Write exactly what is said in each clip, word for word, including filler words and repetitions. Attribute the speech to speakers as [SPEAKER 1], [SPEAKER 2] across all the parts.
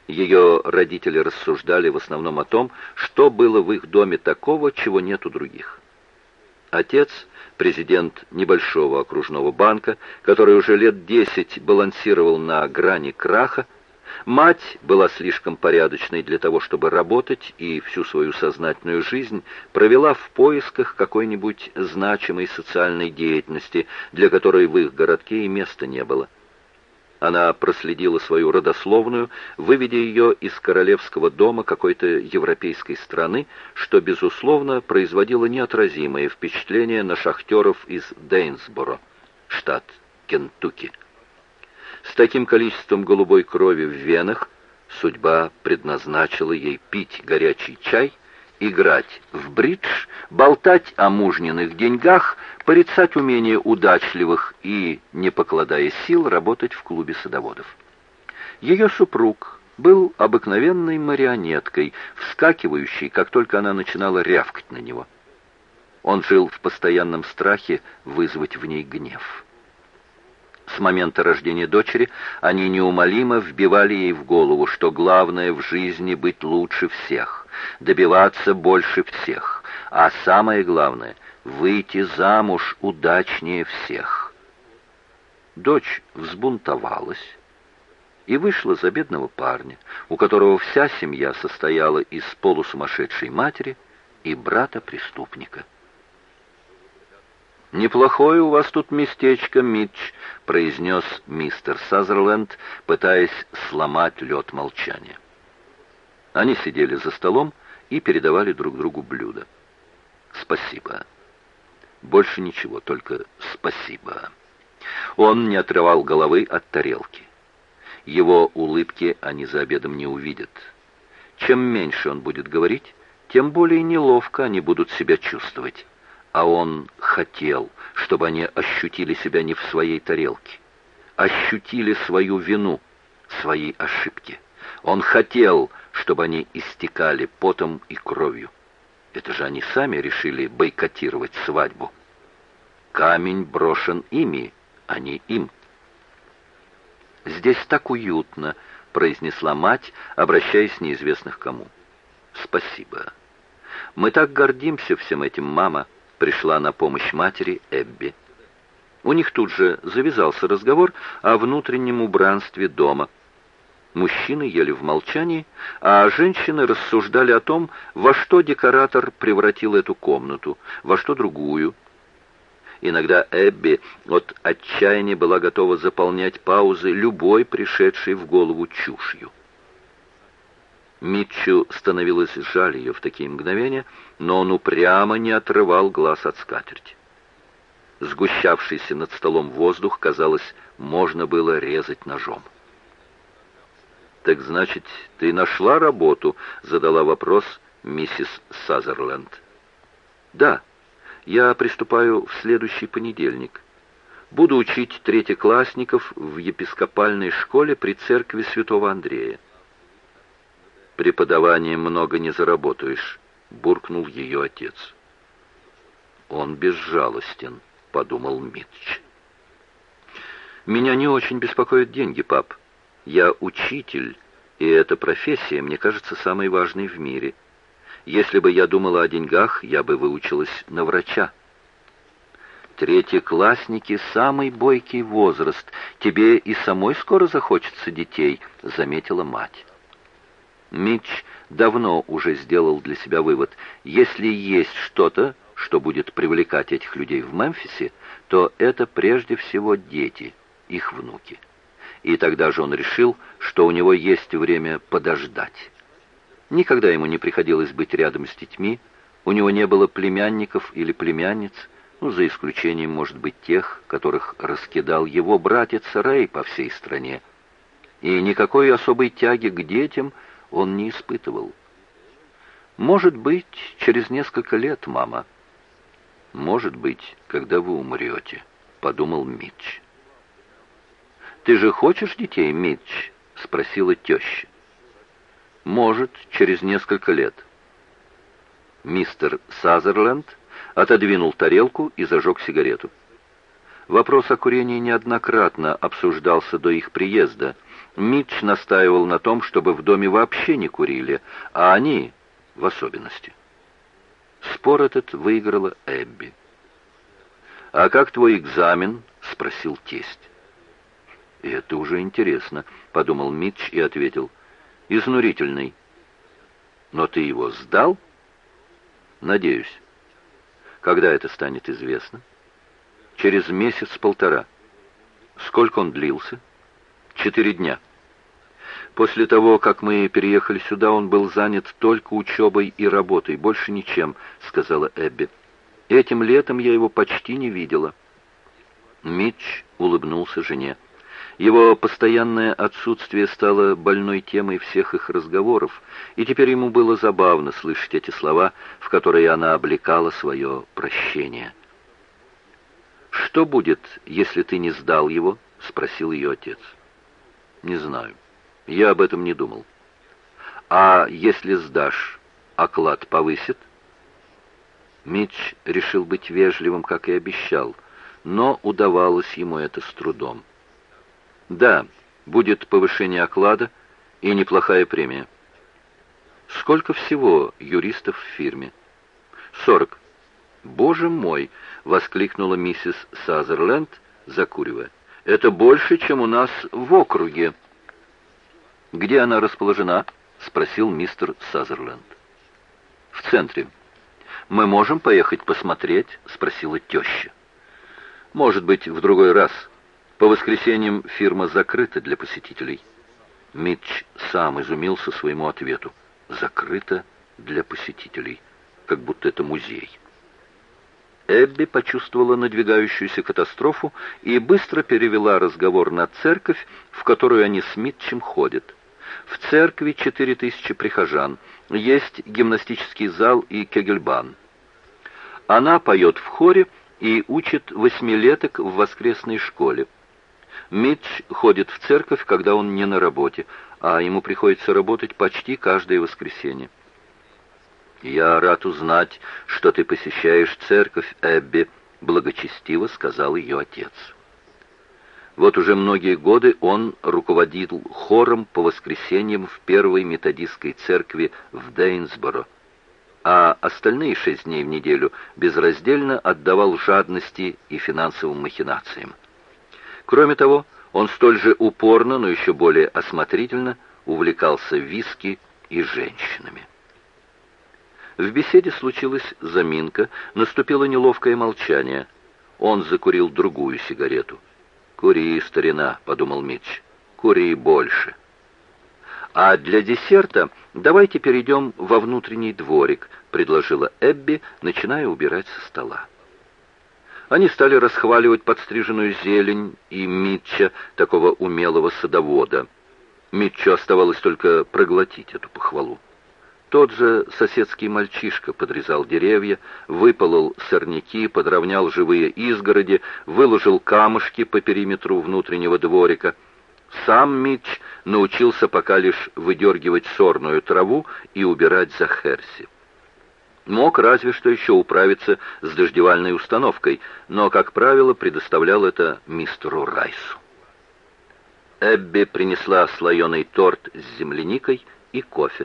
[SPEAKER 1] Ее родители рассуждали в основном о том, что было в их доме такого, чего нет у других. Отец, президент небольшого окружного банка, который уже лет десять балансировал на грани краха. Мать была слишком порядочной для того, чтобы работать, и всю свою сознательную жизнь провела в поисках какой-нибудь значимой социальной деятельности, для которой в их городке и места не было. Она проследила свою родословную, выведя ее из королевского дома какой-то европейской страны, что, безусловно, производило неотразимое впечатление на шахтеров из Дейнсборо, штат Кентукки. С таким количеством голубой крови в венах судьба предназначила ей пить горячий чай, играть в бридж, болтать о мужниных деньгах, порицать умение удачливых и, не покладая сил, работать в клубе садоводов. Ее супруг был обыкновенной марионеткой, вскакивающей, как только она начинала рявкать на него. Он жил в постоянном страхе вызвать в ней гнев. С момента рождения дочери они неумолимо вбивали ей в голову, что главное в жизни — быть лучше всех, добиваться больше всех, а самое главное — выйти замуж удачнее всех. Дочь взбунтовалась и вышла за бедного парня, у которого вся семья состояла из полусумасшедшей матери и брата-преступника. «Неплохое у вас тут местечко, Митч», — произнес мистер Сазерленд, пытаясь сломать лед молчания. Они сидели за столом и передавали друг другу блюда. «Спасибо. Больше ничего, только спасибо». Он не отрывал головы от тарелки. Его улыбки они за обедом не увидят. Чем меньше он будет говорить, тем более неловко они будут себя чувствовать. А он хотел, чтобы они ощутили себя не в своей тарелке, ощутили свою вину, свои ошибки. Он хотел, чтобы они истекали потом и кровью. Это же они сами решили бойкотировать свадьбу. Камень брошен ими, а не им. «Здесь так уютно», — произнесла мать, обращаясь неизвестно к кому. «Спасибо. Мы так гордимся всем этим, мама», — пришла на помощь матери Эбби. У них тут же завязался разговор о внутреннем убранстве дома. Мужчины ели в молчании, а женщины рассуждали о том, во что декоратор превратил эту комнату, во что другую. Иногда Эбби от отчаяния была готова заполнять паузы любой пришедшей в голову чушью. Митчу становилось жаль ее в такие мгновения, но он упрямо не отрывал глаз от скатерти. Сгущавшийся над столом воздух, казалось, можно было резать ножом. «Так значит, ты нашла работу?» — задала вопрос миссис Сазерленд. «Да, я приступаю в следующий понедельник. Буду учить третьеклассников в епископальной школе при церкви святого Андрея». «Преподаванием много не заработаешь», — буркнул ее отец. «Он безжалостен», — подумал Митч. «Меня не очень беспокоят деньги, пап. Я учитель, и эта профессия, мне кажется, самой важной в мире. Если бы я думала о деньгах, я бы выучилась на врача». «Третьеклассники — самый бойкий возраст. Тебе и самой скоро захочется детей», — заметила мать. Митч давно уже сделал для себя вывод: если есть что-то, что будет привлекать этих людей в Мемфисе, то это прежде всего дети, их внуки. И тогда же он решил, что у него есть время подождать. Никогда ему не приходилось быть рядом с детьми, у него не было племянников или племянниц, ну, за исключением, может быть, тех, которых раскидал его братец Рэй по всей стране. И никакой особой тяги к детям он не испытывал. «Может быть, через несколько лет, мама». «Может быть, когда вы умрете», — подумал Митч. «Ты же хочешь детей, Митч?» — спросила теща. «Может, через несколько лет». Мистер Сазерленд отодвинул тарелку и зажег сигарету. Вопрос о курении неоднократно обсуждался до их приезда, Митч настаивал на том, чтобы в доме вообще не курили, а они в особенности. Спор этот выиграла Эбби. «А как твой экзамен?» — спросил тесть. «Это уже интересно», — подумал Митч и ответил. «Изнурительный». «Но ты его сдал?» «Надеюсь». «Когда это станет известно?» «Через месяц-полтора». «Сколько он длился?» «Четыре дня». «После того, как мы переехали сюда, он был занят только учебой и работой, больше ничем», — сказала Эбби. «Этим летом я его почти не видела». Митч улыбнулся жене. Его постоянное отсутствие стало больной темой всех их разговоров, и теперь ему было забавно слышать эти слова, в которые она облекала свое прощение. «Что будет, если ты не сдал его?» — спросил ее отец. «Не знаю. Я об этом не думал». «А если сдашь, оклад повысит?» Митч решил быть вежливым, как и обещал, но удавалось ему это с трудом. «Да, будет повышение оклада и неплохая премия». «Сколько всего юристов в фирме?» «Сорок». «Боже мой!» — воскликнула миссис Сазерленд, закуривая. «Это больше, чем у нас в округе». «Где она расположена?» — спросил мистер Сазерленд. «В центре». «Мы можем поехать посмотреть?» — спросила теща. «Может быть, в другой раз. По воскресеньям фирма закрыта для посетителей». Митч сам изумился своему ответу. «Закрыта для посетителей. Как будто это музей». Эбби почувствовала надвигающуюся катастрофу и быстро перевела разговор на церковь, в которую они с Митчем ходят. В церкви четыре тысячи прихожан, есть гимнастический зал и кегельбан. Она поет в хоре и учит восьмилеток в воскресной школе. Митч ходит в церковь, когда он не на работе, а ему приходится работать почти каждое воскресенье. «Я рад узнать, что ты посещаешь церковь, Эбби», — благочестиво сказал ее отец. Вот уже многие годы он руководил хором по воскресеньям в первой методистской церкви в Дейнсборо, а остальные шесть дней в неделю безраздельно отдавал жадности и финансовым махинациям. Кроме того, он столь же упорно, но еще более осмотрительно увлекался виски и женщинами. В беседе случилась заминка, наступило неловкое молчание. Он закурил другую сигарету. «Кури, старина», — подумал Митч, — «кури больше». «А для десерта давайте перейдем во внутренний дворик», — предложила Эбби, начиная убирать со стола. Они стали расхваливать подстриженную зелень и Митча, такого умелого садовода. Митчу оставалось только проглотить эту похвалу. Тот же соседский мальчишка подрезал деревья, выполол сорняки, подровнял живые изгороди, выложил камушки по периметру внутреннего дворика. Сам Митч научился пока лишь выдергивать сорную траву и убирать за Херси. Мог разве что еще управиться с дождевальной установкой, но, как правило, предоставлял это мистеру Райсу. Эбби принесла слоеный торт с земляникой и кофе.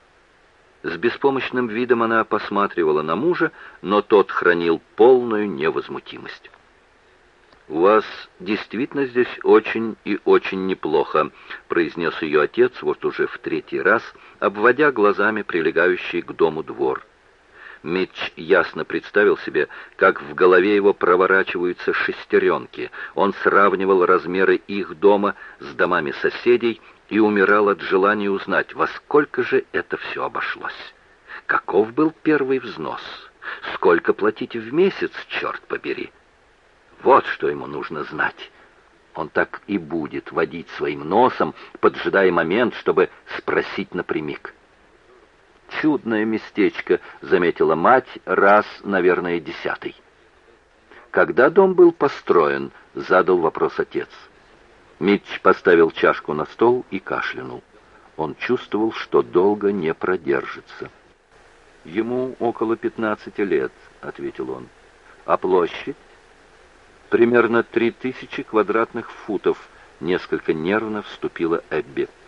[SPEAKER 1] С беспомощным видом она посматривала на мужа, но тот хранил полную невозмутимость. «У вас действительно здесь очень и очень неплохо», — произнес ее отец вот уже в третий раз, обводя глазами прилегающий к дому двор. Митч ясно представил себе, как в голове его проворачиваются шестеренки. Он сравнивал размеры их дома с домами соседей и умирал от желания узнать, во сколько же это все обошлось. Каков был первый взнос? Сколько платить в месяц, черт побери? Вот что ему нужно знать. Он так и будет водить своим носом, поджидая момент, чтобы спросить напрямик. «Чудное местечко», — заметила мать, раз, наверное, десятый. «Когда дом был построен?» — задал вопрос отец. Митч поставил чашку на стол и кашлянул. Он чувствовал, что долго не продержится. «Ему около пятнадцати лет», — ответил он. «А площадь?» «Примерно три тысячи квадратных футов, несколько нервно вступила Эбби.